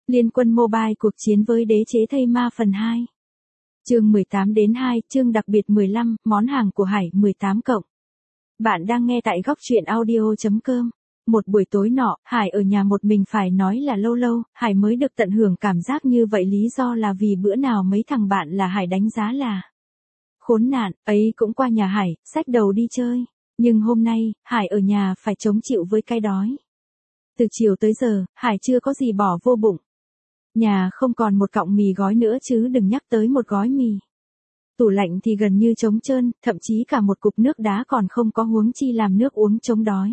Liên Quân Mobile cuộc chiến với đế chế thây ma phần 2. Chương 18-2, chương đặc biệt 15, món hàng của Hải 18 cộng. Bạn đang nghe tại góc truyện audio.com. Một buổi tối nọ, Hải ở nhà một mình, phải nói là lâu lâu, Hải mới được tận hưởng cảm giác như vậy. Lý do là vì bữa nào mấy thằng bạn là Hải đánh giá là khốn nạn, ấy cũng qua nhà Hải, xách đầu đi chơi. Nhưng hôm nay, Hải ở nhà phải chống chịu với cái đói. Từ chiều tới giờ, Hải chưa có gì bỏ vô bụng. Nhà không còn một cọng mì gói nữa, chứ đừng nhắc tới một gói mì. Tủ lạnh thì gần như trống trơn, thậm chí cả một cục nước đá còn không có, huống chi làm nước uống chống đói.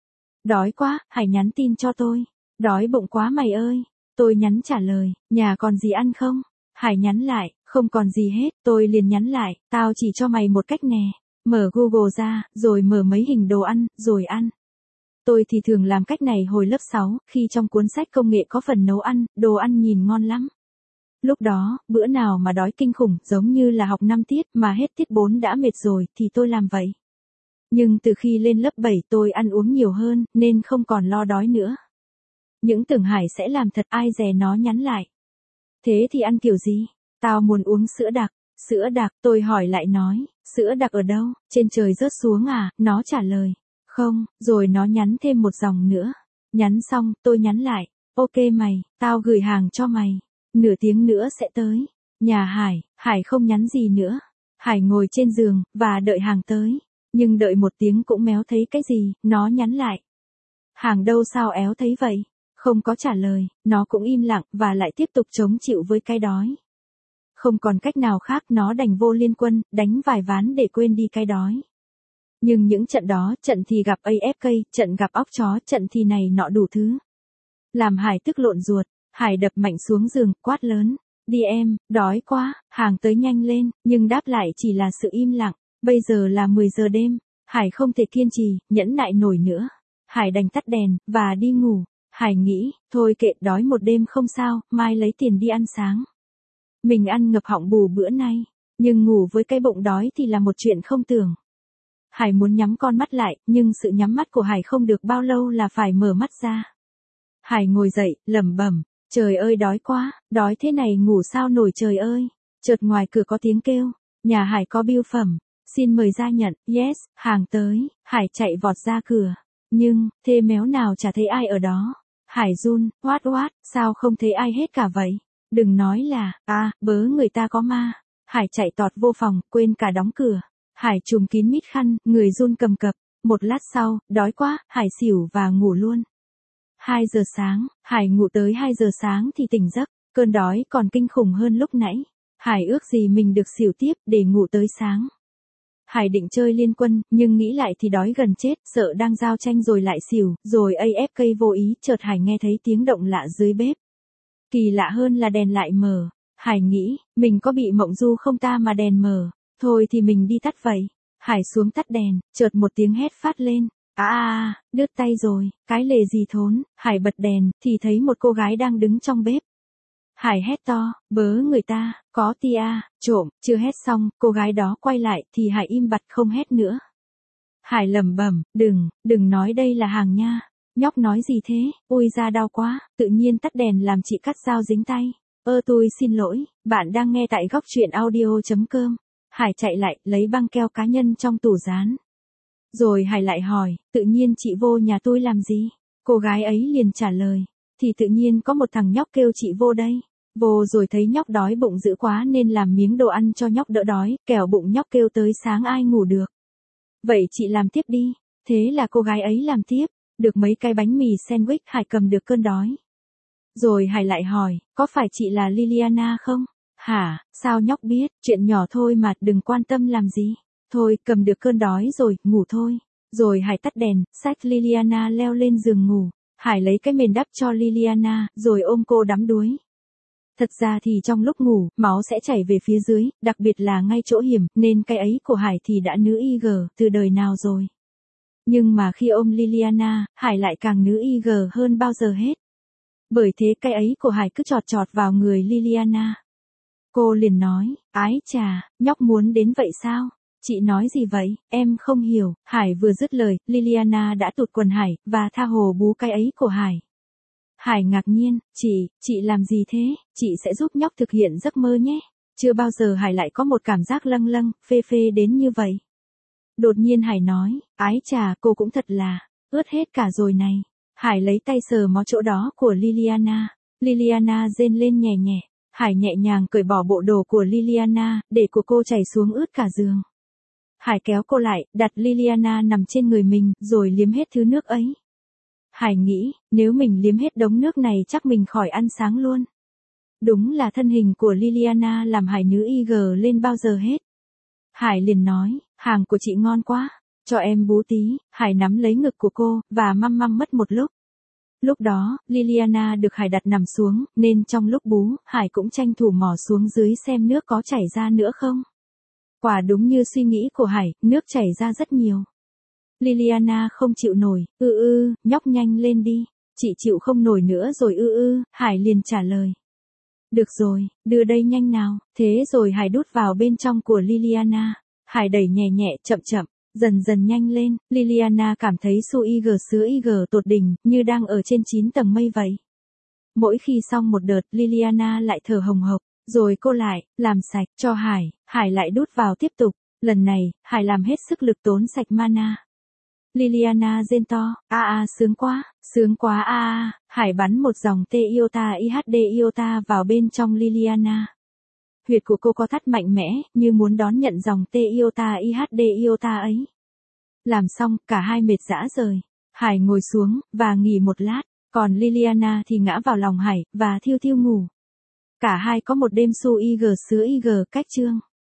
Đói quá, Hải nhắn tin cho tôi. Đói bụng quá mày ơi. Tôi nhắn trả lời, nhà còn gì ăn không? Hải nhắn lại, không còn gì hết. Tôi liền nhắn lại, tao chỉ cho mày một cách nè. Mở Google ra, rồi mở mấy hình đồ ăn, rồi ăn. Tôi thì thường làm cách này hồi lớp 6, khi trong cuốn sách công nghệ có phần nấu ăn, đồ ăn nhìn ngon lắm. Lúc đó, bữa nào mà đói kinh khủng, giống như là học 5 tiết mà hết tiết 4 đã mệt rồi, thì tôi làm vậy. Nhưng từ khi lên lớp 7 tôi ăn uống nhiều hơn, nên không còn lo đói nữa. Những tưởng Hải sẽ làm thật, ai dè nó nhắn lại. Thế thì ăn kiểu gì? Tao muốn uống sữa đặc. Sữa đặc, tôi hỏi lại nói, sữa đặc ở đâu? Trên trời rớt xuống à? Nó trả lời, không, rồi nó nhắn thêm một dòng nữa. Nhắn xong, tôi nhắn lại, ok mày, tao gửi hàng cho mày. Nửa tiếng nữa sẽ tới. Nhà Hải không nhắn gì nữa. Hải ngồi trên giường, và đợi hàng tới. Nhưng đợi một tiếng cũng méo thấy cái gì, nó nhắn lại. Hàng đâu, sao éo thấy vậy? Không có trả lời, nó cũng im lặng, và lại tiếp tục chống chịu với cái đói. Không còn cách nào khác, nó đành vô Liên Quân, đánh vài ván để quên đi cái đói. Nhưng những trận đó, trận thì gặp AFK, trận gặp óc chó, trận thì này nọ đủ thứ. Làm Hải tức lộn ruột, Hải đập mạnh xuống giường, quát lớn. Đi em, đói quá, hàng tới nhanh lên, nhưng đáp lại chỉ là sự im lặng. Bây giờ là 10 giờ đêm, Hải không thể kiên trì, nhẫn nại nổi nữa. Hải đành tắt đèn, và đi ngủ. Hải nghĩ, thôi kệ, đói một đêm không sao, mai lấy tiền đi ăn sáng. Mình ăn ngập họng bù bữa nay, nhưng ngủ với cái bụng đói thì là một chuyện không tưởng. Hải muốn nhắm con mắt lại, nhưng sự nhắm mắt của Hải không được bao lâu là phải mở mắt ra. Hải ngồi dậy, lẩm bẩm, trời ơi đói quá, đói thế này ngủ sao nổi trời ơi. Chợt ngoài cửa có tiếng kêu, nhà Hải có bưu phẩm, xin mời ra nhận. Yes, hàng tới. Hải chạy vọt ra cửa, nhưng thế méo nào chả thấy ai ở đó. Hải run, what, sao không thấy ai hết cả vậy? Đừng nói là, bớ người ta có ma. Hải chạy tọt vô phòng, quên cả đóng cửa. Hải trùm kín mít khăn, người run cầm cập. Một lát sau, đói quá, Hải xỉu và ngủ luôn. 2 giờ sáng, Hải ngủ tới 2 giờ sáng thì tỉnh giấc. Cơn đói còn kinh khủng hơn lúc nãy. Hải ước gì mình được xỉu tiếp để ngủ tới sáng. Hải định chơi Liên Quân, nhưng nghĩ lại thì đói gần chết, sợ đang giao tranh rồi lại xỉu, rồi AFK vô ý. Chợt Hải nghe thấy tiếng động lạ dưới bếp. Kỳ lạ hơn là đèn lại mờ. Hải nghĩ, mình có bị mộng du không ta mà đèn mờ. Thôi thì mình đi tắt vậy. Hải xuống tắt đèn, chợt một tiếng hét phát lên. Đứt tay rồi, cái lề gì thốn. Hải bật đèn, thì thấy một cô gái đang đứng trong bếp. Hải hét to, bớ người ta, có tia, trộm. Chưa hét xong, cô gái đó quay lại, thì Hải im bặt không hét nữa. Hải lẩm bẩm, đừng nói đây là hàng nha. Nhóc nói gì thế, ui da đau quá. Tự nhiên tắt đèn làm chị cắt dao dính tay. Tôi xin lỗi, bạn đang nghe tại góc truyện audio.com. Hải chạy lại, lấy băng keo cá nhân trong tủ dán. Rồi Hải lại hỏi, tự nhiên chị vô nhà tôi làm gì? Cô gái ấy liền trả lời, thì tự nhiên có một thằng nhóc kêu chị vô đây. Vô rồi thấy nhóc đói bụng dữ quá nên làm miếng đồ ăn cho nhóc đỡ đói, kẻo bụng nhóc kêu tới sáng ai ngủ được. Vậy chị làm tiếp đi. Thế là cô gái ấy làm tiếp, được mấy cái bánh mì sandwich. Hải cầm được cơn đói. Rồi Hải lại hỏi, có phải chị là Liliana không? Hả, sao nhóc biết, chuyện nhỏ thôi mà, đừng quan tâm làm gì. Thôi, cầm được cơn đói rồi, ngủ thôi. Rồi Hải tắt đèn, xách Liliana leo lên giường ngủ. Hải lấy cái mền đắp cho Liliana, rồi ôm cô đắm đuối. Thật ra thì trong lúc ngủ, máu sẽ chảy về phía dưới, đặc biệt là ngay chỗ hiểm, nên cái ấy của Hải thì đã nữ IG từ đời nào rồi. Nhưng mà khi ôm Liliana, Hải lại càng nữ IG hơn bao giờ hết. Bởi thế cái ấy của Hải cứ chọt chọt vào người Liliana. Cô liền nói, ái chà, nhóc muốn đến vậy sao? Chị nói gì vậy, em không hiểu. Hải vừa dứt lời, Liliana đã tụt quần Hải, và tha hồ bú cái ấy của Hải. Hải ngạc nhiên, chị làm gì thế, chị sẽ giúp nhóc thực hiện giấc mơ nhé. Chưa bao giờ Hải lại có một cảm giác lâng lâng, phê phê đến như vậy. Đột nhiên Hải nói, ái chà, cô cũng thật là, ướt hết cả rồi này. Hải lấy tay sờ mó chỗ đó của Liliana. Liliana rên lên nhẹ nhẹ. Hải nhẹ nhàng cởi bỏ bộ đồ của Liliana, để của cô chảy xuống ướt cả giường. Hải kéo cô lại, đặt Liliana nằm trên người mình, rồi liếm hết thứ nước ấy. Hải nghĩ, nếu mình liếm hết đống nước này chắc mình khỏi ăn sáng luôn. Đúng là thân hình của Liliana làm Hải nữ IG lên bao giờ hết. Hải liền nói, hàng của chị ngon quá, cho em bú tí. Hải nắm lấy ngực của cô, và măm măm mất một lúc. Lúc đó, Liliana được Hải đặt nằm xuống, nên trong lúc bú, Hải cũng tranh thủ mò xuống dưới xem nước có chảy ra nữa không. Quả đúng như suy nghĩ của Hải, nước chảy ra rất nhiều. Liliana không chịu nổi, nhóc nhanh lên đi. Chị chịu không nổi nữa rồi Hải liền trả lời. Được rồi, đưa đây nhanh nào. Thế rồi Hải đút vào bên trong của Liliana. Hải đẩy nhẹ nhẹ, chậm chậm, dần dần nhanh lên. Liliana cảm thấy su IG sứa IG tột đỉnh, như đang ở trên 9 tầng mây vậy. Mỗi khi xong một đợt, Liliana lại thở hồng hộc, rồi cô lại, làm sạch, cho Hải. Hải lại đút vào tiếp tục. Lần này, Hải làm hết sức lực tốn sạch mana. Liliana rên to, sướng quá Hải bắn một dòng tê iota IHD iota vào bên trong Liliana. Huyệt của cô có thắt mạnh mẽ, như muốn đón nhận dòng tê iota IHD iota ấy. Làm xong, cả hai mệt rã rời. Hải ngồi xuống, và nghỉ một lát, còn Liliana thì ngã vào lòng Hải, và thiêu thiêu ngủ. Cả hai có một đêm su IG sứa IG cách chương.